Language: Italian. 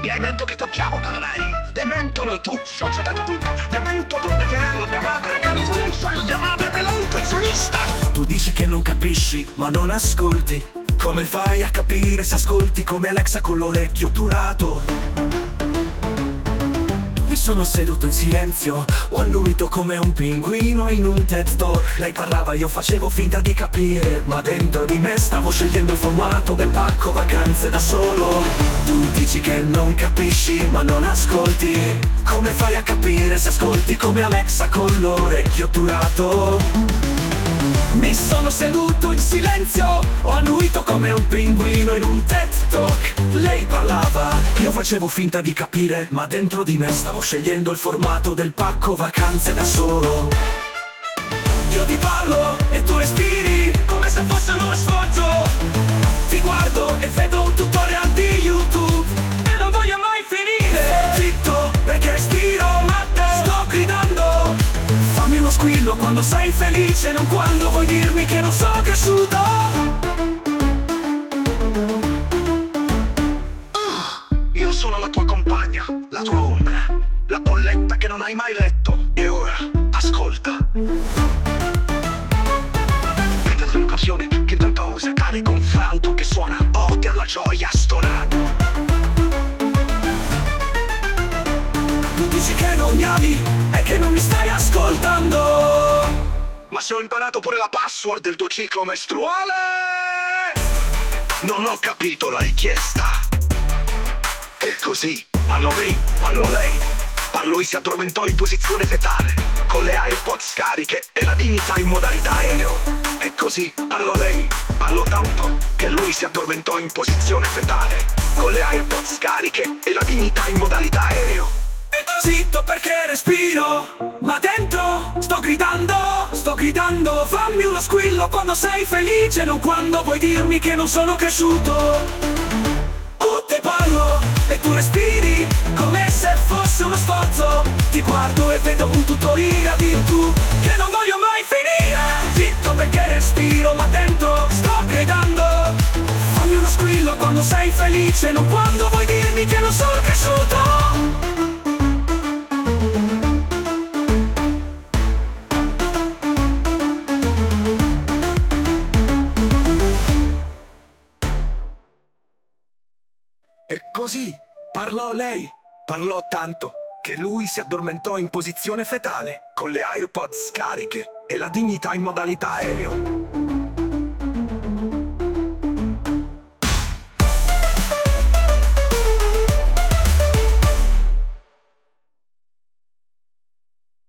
Mi hai detto che tocchiamo da lei. Dementono tu, società di tutto. Demento tutte che hanno chiamato e che non sono chiamate per l'autoizionista. Tu dici che non capisci, ma non ascolti. Come fai a capire se ascolti come Alexa con l'orecchio durato? Mi sono seduto in silenzio, ho annuito come un pinguino in un TED Talk. Lei parlava, io facevo finta di capire, ma dentro di me stavo scegliendo il formato del pacco vacanze da solo. Tu dici che non capisci, ma non ascolti. Come fai a capire se ascolti come Alexa con l'orecchio durato? Mi sono seduto in silenzio, ho annuito come un pinguino in un TED Talk. Lei parlava, io facevo finta di capire, ma dentro di me stavo scegliendo il formato del pacco vacanze da solo. Io ti parlo e tu respiri, come se fosse uno sforzo. Ti guardo e vedo un tutorial di YouTube e non voglio mai finire. Zitto perché respiro, ma te sto gridando. Fammi uno squillo quando sei felice, non quando vuoi dirmi che non sono cresciuto. Io sono la tua compagna, la tua ombra, la bolletta che non hai mai letto. E ora, ascolta. Vedi l'occasione che tanto usa, carico un flauto che suona, porti alla gioia stonata. Tu dici che non mi ami e che non mi stai ascoltando. Ma se ho imparato pure la password del tuo ciclo mestruale, non ho capito la richiesta. E così, parlo lei. Lui si addormentò in posizione fetale, con le AirPods scariche e la dignità in modalità aereo. E così, parlo lei. Parlo tanto che lui si addormentò in posizione fetale, con le AirPods scariche e la dignità in modalità aereo. Zitto perché respiro, ma dentro sto gridando. Fammi uno squillo quando sei felice, non quando vuoi dirmi che non sono cresciuto. Te parlo e tu respiri, come se fosse uno sforzo. Ti guardo e vedo un tutorial di YouTube che non voglio mai finire. Zitto perché respiro, ma dentro sto gridando. Fammi uno squillo quando sei felice, non quando vuoi dirmi che non sono cresciuto. E così parlò lei, parlò tanto che lui si addormentò in posizione fetale, con le AirPods scariche e la dignità in modalità aereo.